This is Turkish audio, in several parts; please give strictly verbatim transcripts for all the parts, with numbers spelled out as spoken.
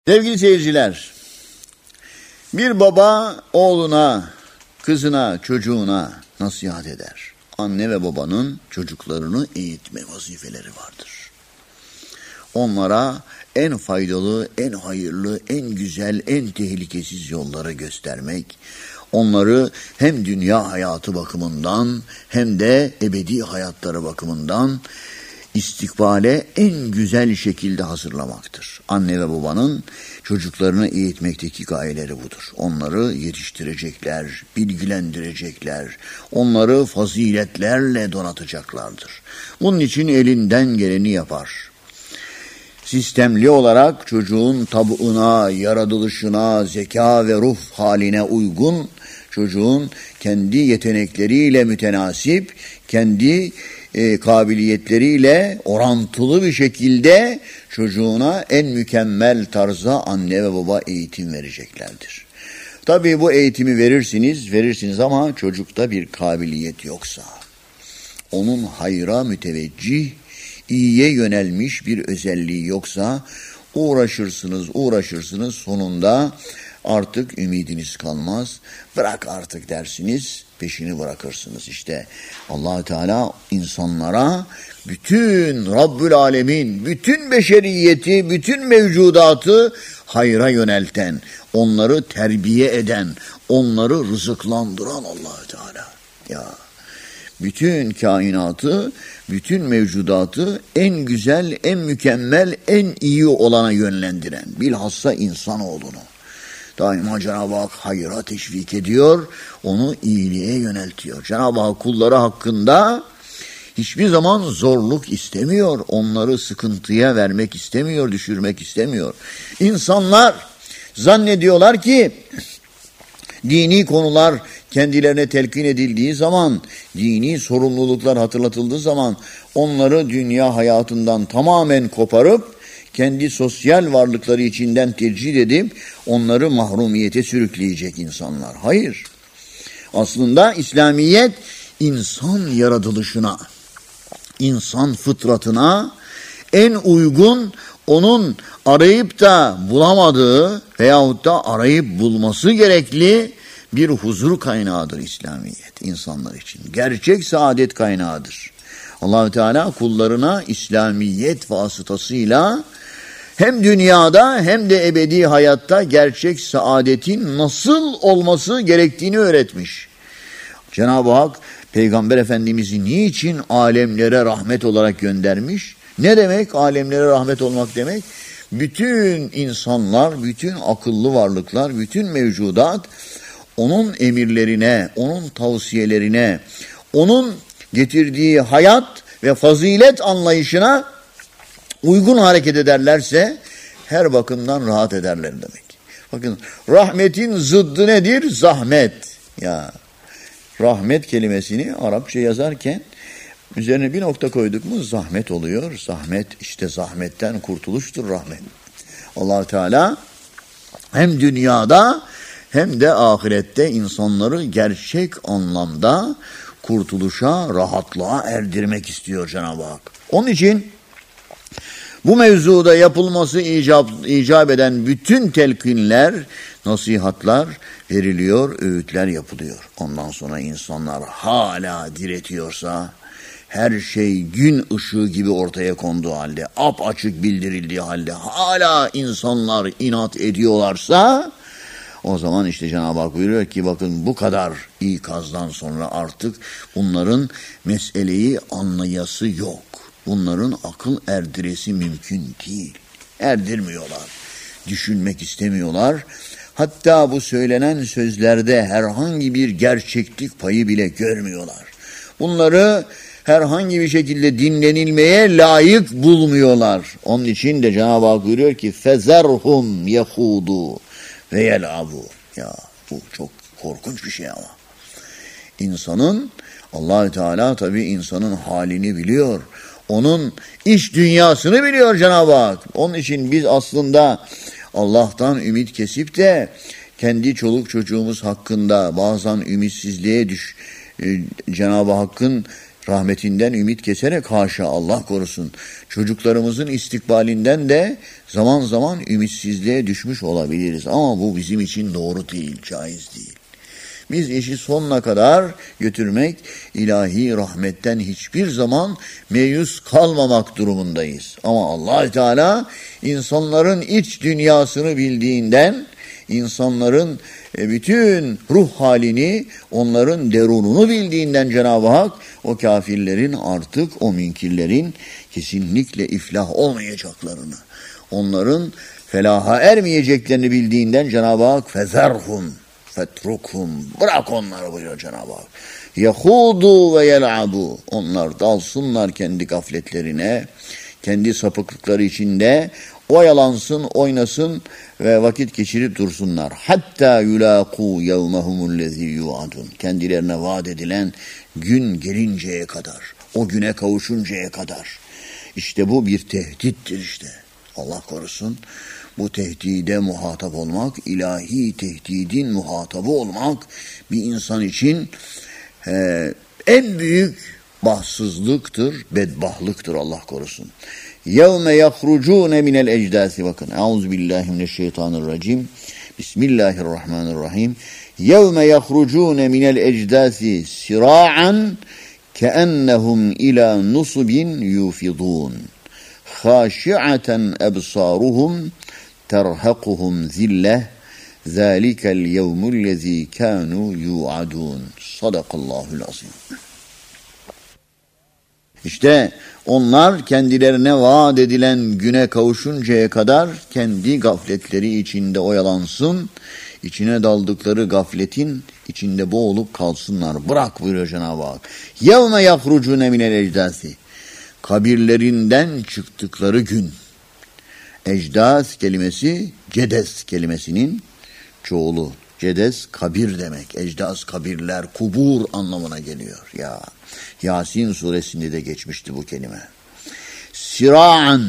Sevgili seyirciler, bir baba oğluna, kızına, çocuğuna nasihat eder. Anne ve babanın çocuklarını eğitme vazifeleri vardır. Onlara en faydalı, en hayırlı, en güzel, en tehlikesiz yolları göstermek, onları hem dünya hayatı bakımından hem de ebedi hayatları bakımından istikbale en güzel şekilde hazırlamaktır. Anne ve babanın çocuklarını eğitmekteki gayeleri budur. Onları yetiştirecekler, bilgilendirecekler, onları faziletlerle donatacaklardır. Bunun için elinden geleni yapar. Sistemli olarak çocuğun tabuğuna, yaratılışına, zeka ve ruh haline uygun, çocuğun kendi yetenekleriyle mütenasip, kendi e, kabiliyetleriyle orantılı bir şekilde çocuğuna en mükemmel tarzda anne ve baba eğitim vereceklerdir. Tabii bu eğitimi verirsiniz, verirsiniz ama çocukta bir kabiliyet yoksa, onun hayra müteveccih, iyiye yönelmiş bir özelliği yoksa uğraşırsınız, uğraşırsınız sonunda artık ümidiniz kalmaz. Bırak artık dersiniz, peşini bırakırsınız. İşte Allah Teala insanlara bütün Rabbül Alemin, bütün beşeriyeti, bütün mevcudatı hayra yönelten, onları terbiye eden, onları rızıklandıran Allah Teala. Ya bütün kainatı, bütün mevcudatı en güzel, en mükemmel, en iyi olana yönlendiren, bilhassa insanoğlunu. Daima Cenab-ı Hak hayra teşvik ediyor, onu iyiliğe yöneltiyor. Cenab-ı Hak kulları hakkında hiçbir zaman zorluk istemiyor, onları sıkıntıya vermek istemiyor, düşürmek istemiyor. İnsanlar zannediyorlar ki dini konular kendilerine telkin edildiği zaman, dini sorumluluklar hatırlatıldığı zaman onları dünya hayatından tamamen koparıp kendi sosyal varlıkları içinden tercih edip onları mahrumiyete sürükleyecek insanlar. Hayır. Aslında İslamiyet insan yaratılışına, insan fıtratına en uygun, onun arayıp da bulamadığı veyahut da arayıp bulması gerekli bir huzur kaynağıdır İslamiyet insanlar için. Gerçek saadet kaynağıdır. Allah-u Teala kullarına İslamiyet vasıtasıyla hem dünyada hem de ebedi hayatta gerçek saadetin nasıl olması gerektiğini öğretmiş. Cenab-ı Hak Peygamber Efendimiz'i niçin alemlere rahmet olarak göndermiş? Ne demek alemlere rahmet olmak demek? Bütün insanlar, bütün akıllı varlıklar, bütün mevcudat onun emirlerine, onun tavsiyelerine, onun getirdiği hayat ve fazilet anlayışına uygun hareket ederlerse her bakımdan rahat ederler demek. Bakın rahmetin zıddı nedir? Zahmet. Ya rahmet kelimesini Arapça yazarken üzerine bir nokta koyduk mu zahmet oluyor. Zahmet işte zahmetten kurtuluştur rahmet. Allah Teala hem dünyada hem de ahirette insanları gerçek anlamda kurtuluşa, rahatlığa erdirmek istiyor Cenab-ı Hak. Onun için bu mevzuda yapılması icap, icap eden bütün telkinler, nasihatler veriliyor, öğütler yapılıyor. Ondan sonra insanlar hala diretiyorsa, her şey gün ışığı gibi ortaya konduğu halde, apaçık bildirildiği halde hala insanlar inat ediyorlarsa, o zaman işte Cenab-ı Hak buyuruyor ki bakın bu kadar ikazdan sonra artık bunların meseleyi anlayası yok. Bunların akıl erdiresi mümkün değil. Erdirmiyorlar. Düşünmek istemiyorlar. Hatta bu söylenen sözlerde herhangi bir gerçeklik payı bile görmüyorlar. Bunları herhangi bir şekilde dinlenilmeye layık bulmuyorlar. Onun için de Cenab-ı Hak buyuruyor ki fezerhum yehudu ve yelabu. Ya bu çok korkunç bir şey ama. İnsanın, Allah-u Teala tabii insanın halini biliyor. Onun iç dünyasını biliyor Cenab-ı Hak. Onun için biz aslında Allah'tan ümit kesip de kendi çoluk çocuğumuz hakkında bazen ümitsizliğe düş, e, Cenab-ı Hakk'ın rahmetinden ümit keserek haşa Allah korusun. Çocuklarımızın istikbalinden de zaman zaman ümitsizliğe düşmüş olabiliriz. Ama bu bizim için doğru değil, caiz değil. Biz işi sonuna kadar götürmek, ilahi rahmetten hiçbir zaman meyus kalmamak durumundayız. Ama Allah Teala insanların iç dünyasını bildiğinden, insanların bütün ruh halini, onların derununu bildiğinden Cenab-ı Hak o kafirlerin artık o münkirlerin kesinlikle iflah olmayacaklarını, onların felaha ermeyeceklerini bildiğinden Cenab-ı Hak fezerhum fetrukhum, bırak onları buyuruyor Cenab-ı Hak. Yehudu ve yel'abu, onlar dalsınlar kendi gafletlerine, kendi sapıklıkları içinde oyalansın, oynasın ve vakit geçirip dursunlar. Hatta yulaqu yevmehumullezî yu'adun, kendilerine vaat edilen gün gelinceye kadar, o güne kavuşuncaya kadar. İşte bu bir tehdittir işte. Allah korusun. Bu tehdide muhatap olmak, ilahi tehdidin muhatabı olmak bir insan için e, en büyük bahtsızlıktır, bedbahtlıktır Allah korusun. يَوْمَ يَخْرُجُونَ مِنَ الْاَجْدَاسِ Bakın, Euzubillahimineşşeytanirracim. Bismillahirrahmanirrahim. يَوْمَ يَخْرُجُونَ مِنَ الْاَجْدَاسِ سِرَاعًا كَأَنَّهُمْ اِلَى نُصُبٍ يُوفِضُونَ خَاشِعَةً أَبْصَارُهُمْ تَرْهَقُهُمْ ذِلَّةٌ ذَٰلِكَ الْيَوْمُ الَّذ۪ي كَانُوا يُوعَدُونَ Sadakallahul azim. İşte onlar kendilerine vaat edilen güne kavuşuncaya kadar kendi gafletleri içinde oyalansın, içine daldıkları gafletin içinde boğulup kalsınlar. Bırak buyuruyor Cenab-ı Hak. يَوْمَ يَخْرُجُونَ مِنَ الْاَجْدَاسِ Kabirlerinden çıktıkları gün. Ecdas kelimesi cedes kelimesinin çoğulu. Cedes kabir demek. Ecdas kabirler, kubur anlamına geliyor. Ya Yasin suresinde de geçmişti bu kelime. Sira'an,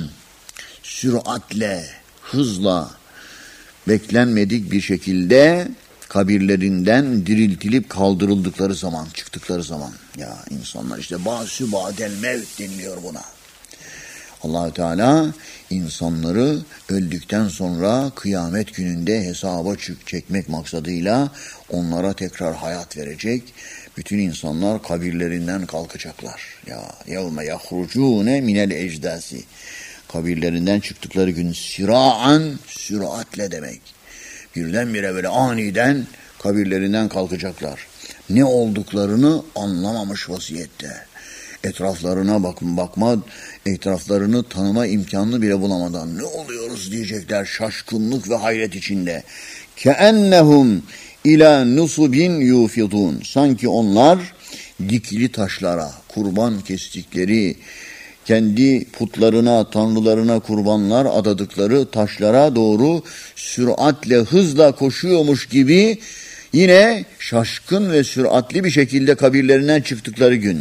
süratle, hızla, beklenmedik bir şekilde kabirlerinden diriltilip kaldırıldıkları zaman, çıktıkları zaman. Ya insanlar işte ba'sü ba'del mevt deniliyor buna. Allah-u Teala insanları öldükten sonra kıyamet gününde hesaba çekmek maksadıyla onlara tekrar hayat verecek. Bütün insanlar kabirlerinden kalkacaklar. Ya yevme yahrucune minel ecdasi. Kabirlerinden çıktıkları gün siraan, süratle demek. Birdenbire böyle aniden kabirlerinden kalkacaklar. Ne olduklarını anlamamış vaziyette. Etraflarına bakın bakma, etraflarını tanıma imkanını bile bulamadan ne oluyoruz diyecekler şaşkınlık ve hayret içinde. Keennehum ila nusubin yufidun. Sanki onlar dikili taşlara, kurban kestikleri, kendi putlarına, tanrılarına kurbanlar adadıkları taşlara doğru süratle, hızla koşuyormuş gibi yine şaşkın ve süratli bir şekilde kabirlerinden çıktıkları gün.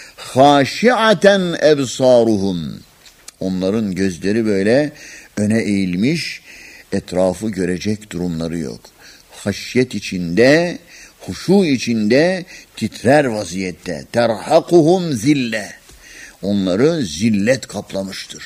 Haşiaten ebsaruhum. Onların gözleri böyle öne eğilmiş, etrafı görecek durumları yok. Haşyet içinde, huşu içinde titrer vaziyette. Terhakuhum zille. Onları zillet kaplamıştır.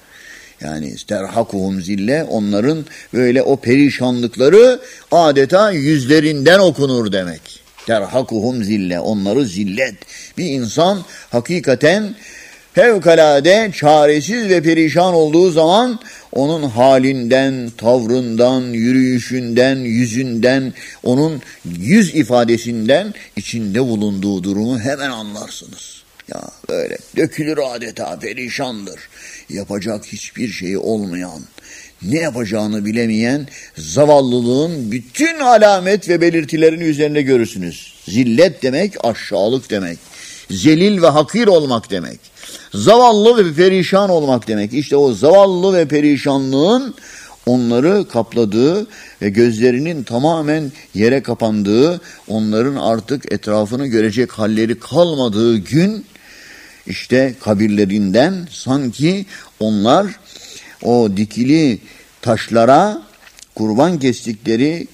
Yani terhakuhum zille, onların böyle o perişanlıkları adeta yüzlerinden okunur demek. Terhakuhum zille, onları zillet. Bir insan hakikaten fevkalade çaresiz ve perişan olduğu zaman onun halinden, tavrından, yürüyüşünden, yüzünden, onun yüz ifadesinden içinde bulunduğu durumu hemen anlarsınız. Ya böyle dökülür adeta, perişandır. Yapacak hiçbir şeyi olmayan, ne yapacağını bilemeyen zavallılığın bütün alamet ve belirtilerini üzerinde görürsünüz. Zillet demek aşağılık demek. Zelil ve hakir olmak demek. Zavallı ve perişan olmak demek. İşte o zavallı ve perişanlığın onları kapladığı ve gözlerinin tamamen yere kapandığı, onların artık etrafını görecek halleri kalmadığı gün, işte kabirlerinden sanki onlar o dikili taşlara kurban kestikleri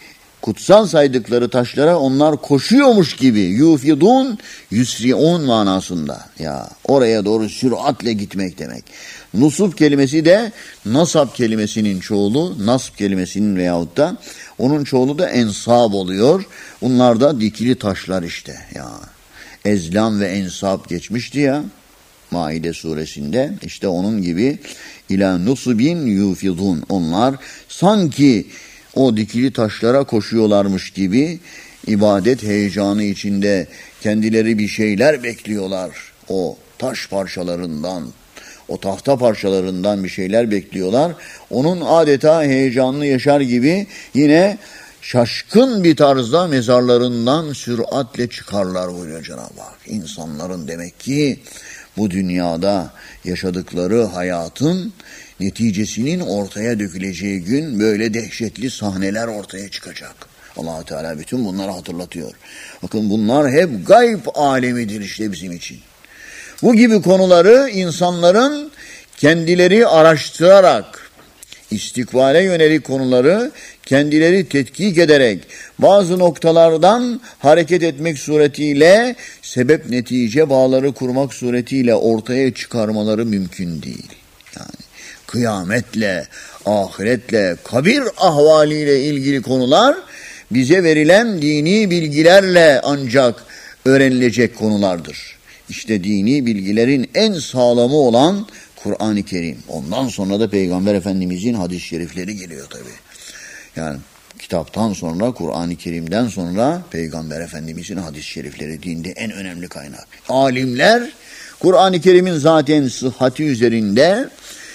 kutsal saydıkları taşlara onlar koşuyormuş gibi yufidun yusriun manasında. Ya oraya doğru süratle gitmek demek. Nusub kelimesi de nasab kelimesinin çoğulu, nasb kelimesinin veyahut da onun çoğulu da ensab oluyor. Bunlar da dikili taşlar işte ya. Ezlam ve ensab geçmişti ya Maide suresinde. İşte onun gibi ila nusubin yufidun. Onlar sanki o dikili taşlara koşuyorlarmış gibi ibadet heyecanı içinde kendileri bir şeyler bekliyorlar. O taş parçalarından, o tahta parçalarından bir şeyler bekliyorlar. Onun adeta heyecanlı yaşar gibi yine şaşkın bir tarzda mezarlarından süratle çıkarlar buyuruyor Cenab-ı Hak. İnsanların demek ki bu dünyada yaşadıkları hayatın neticesinin ortaya döküleceği gün böyle dehşetli sahneler ortaya çıkacak. Allah Teala bütün bunları hatırlatıyor. Bakın bunlar hep gayb alemidir işte bizim için. Bu gibi konuları insanların kendileri araştırarak, istikbale yönelik konuları kendileri tetkik ederek, bazı noktalardan hareket etmek suretiyle, sebep netice bağları kurmak suretiyle ortaya çıkarmaları mümkün değil. Yani kıyametle, ahiretle, kabir ahvaliyle ilgili konular bize verilen dini bilgilerle ancak öğrenilecek konulardır. İşte dini bilgilerin en sağlamı olan Kur'an-ı Kerim. Ondan sonra da Peygamber Efendimizin hadis-i şerifleri geliyor tabii. Yani kitaptan sonra, Kur'an-ı Kerim'den sonra Peygamber Efendimizin hadis-i şerifleri dinde en önemli kaynak. Alimler Kur'an-ı Kerim'in zaten sıhhati üzerinde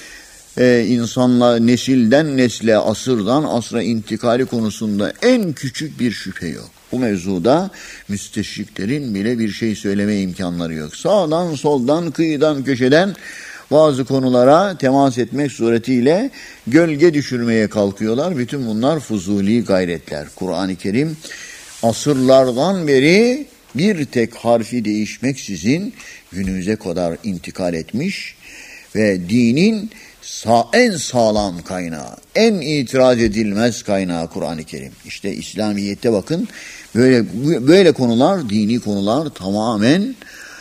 e, insanla nesilden nesle, asırdan asra intikali konusunda en küçük bir şüphe yok. Bu mevzuda müsteşriklerin bile bir şey söyleme imkanları yok. Sağdan, soldan, kıyıdan, köşeden bazı konulara temas etmek suretiyle gölge düşürmeye kalkıyorlar. Bütün bunlar fuzuli gayretler. Kur'an-ı Kerim asırlardan beri bir tek harfi değişmeksizin günümüze kadar intikal etmiş ve dinin Sa en sağlam kaynağı, en itiraz edilmez kaynağı Kur'an-ı Kerim. İşte İslamiyet'te bakın böyle böyle konular, dini konular tamamen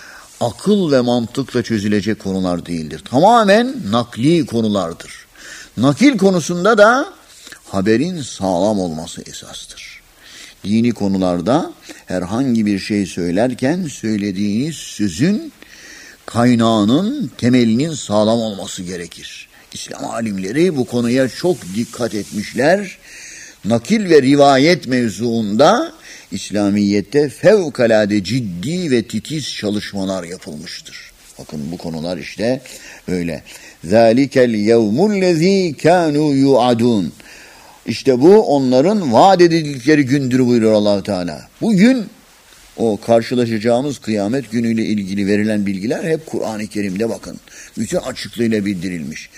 akıl ve mantıkla çözülecek konular değildir. Tamamen nakli konulardır. Nakil konusunda da haberin sağlam olması esastır. Dini konularda herhangi bir şey söylerken söylediğiniz sözün kaynağının, temelinin sağlam olması gerekir. İslam alimleri bu konuya çok dikkat etmişler. Nakil ve rivayet mevzuunda İslamiyet'te fevkalade ciddi ve titiz çalışmalar yapılmıştır. Bakın bu konular işte böyle. Zalikel yevmullezî kânû yu'adûn. İşte bu onların vaat edildikleri gündür buyuruyor Allah Teala. Bugün o karşılaşacağımız kıyamet günüyle ilgili verilen bilgiler hep Kur'an-ı Kerim'de bakın. Bütün açıklığıyla bildirilmiş.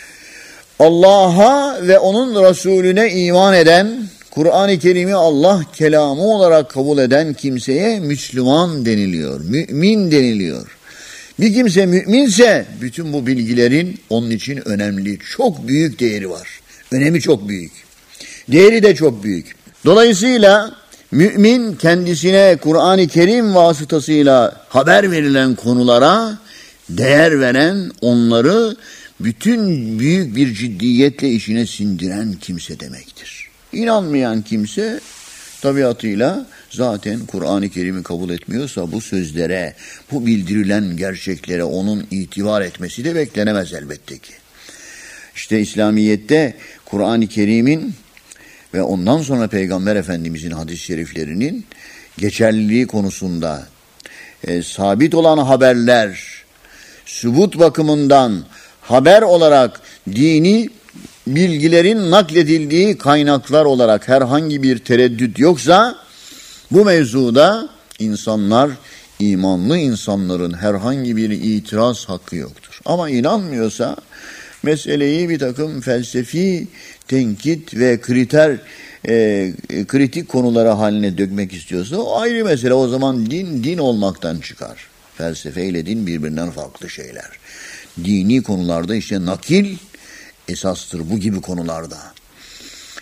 Allah'a ve onun Resulüne iman eden, Kur'an-ı Kerim'i Allah kelamı olarak kabul eden kimseye Müslüman deniliyor, mümin deniliyor. Bir kimse müminse bütün bu bilgilerin onun için önemli, çok büyük değeri var. Önemi çok büyük. Değeri de çok büyük. Dolayısıyla mümin kendisine Kur'an-ı Kerim vasıtasıyla haber verilen konulara değer veren, onları bütün büyük bir ciddiyetle işine sindiren kimse demektir. İnanmayan kimse tabiatıyla zaten Kur'an-ı Kerim'i kabul etmiyorsa bu sözlere, bu bildirilen gerçeklere onun itibar etmesi de beklenemez elbette ki. İşte İslamiyet'te Kur'an-ı Kerim'in ve ondan sonra Peygamber Efendimizin hadis-i şeriflerinin geçerliliği konusunda e, sabit olan haberler, sübut bakımından haber olarak dini bilgilerin nakledildiği kaynaklar olarak herhangi bir tereddüt yoksa bu mevzuda insanlar, imanlı insanların herhangi bir itiraz hakkı yoktur. Ama inanmıyorsa meseleyi bir takım felsefi tenkit ve kriter e, kritik konulara haline dökmek istiyorsa o ayrı mesele. O zaman din din olmaktan çıkar. Felsefe ile din birbirinden farklı şeyler. Dini konularda işte nakil esastır bu gibi konularda.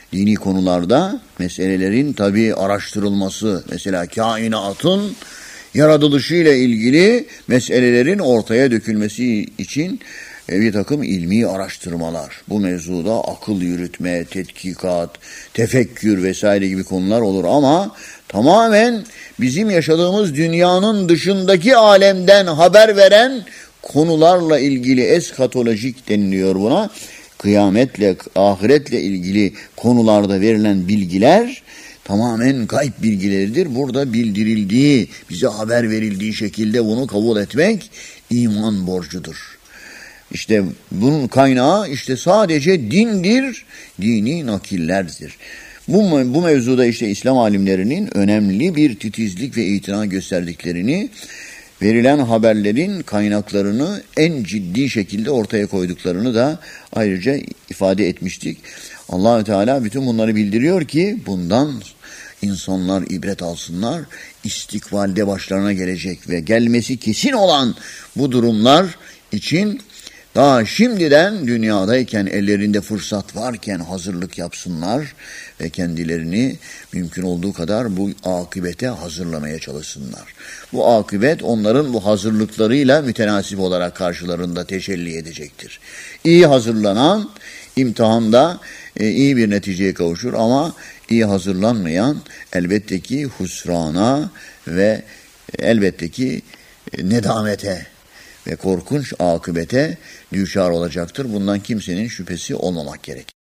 dini konularda meselelerin tabii araştırılması, mesela kainatın yaratılışıyla ilgili meselelerin ortaya dökülmesi için bir takım ilmi araştırmalar, bu mevzuda akıl yürütme, tetkikat, tefekkür vesaire gibi konular olur ama tamamen bizim yaşadığımız dünyanın dışındaki alemden haber veren konularla ilgili eskatolojik deniliyor buna. Kıyametle, ahiretle ilgili konularda verilen bilgiler tamamen gayb bilgileridir. Burada bildirildiği, bize haber verildiği şekilde bunu kabul etmek iman borcudur. İşte bunun kaynağı işte sadece dindir, dini nakillerdir. Bu, bu mevzuda işte İslam alimlerinin önemli bir titizlik ve itina gösterdiklerini, verilen haberlerin kaynaklarını en ciddi şekilde ortaya koyduklarını da ayrıca ifade etmiştik. Allah-u Teala bütün bunları bildiriyor ki bundan insanlar ibret alsınlar. İstikbalde başlarına gelecek ve gelmesi kesin olan bu durumlar için daha şimdiden dünyadayken, ellerinde fırsat varken hazırlık yapsınlar ve kendilerini mümkün olduğu kadar bu akıbete hazırlamaya çalışsınlar. Bu akıbet onların bu hazırlıklarıyla mütenasip olarak karşılarında tecelli edecektir. İyi hazırlanan imtihanda e, iyi bir neticeye kavuşur ama iyi hazırlanmayan elbette ki husrana ve elbette ki e, nedamete ve korkunç akıbete düşar olacaktır. Bundan kimsenin şüphesi olmamak gerek.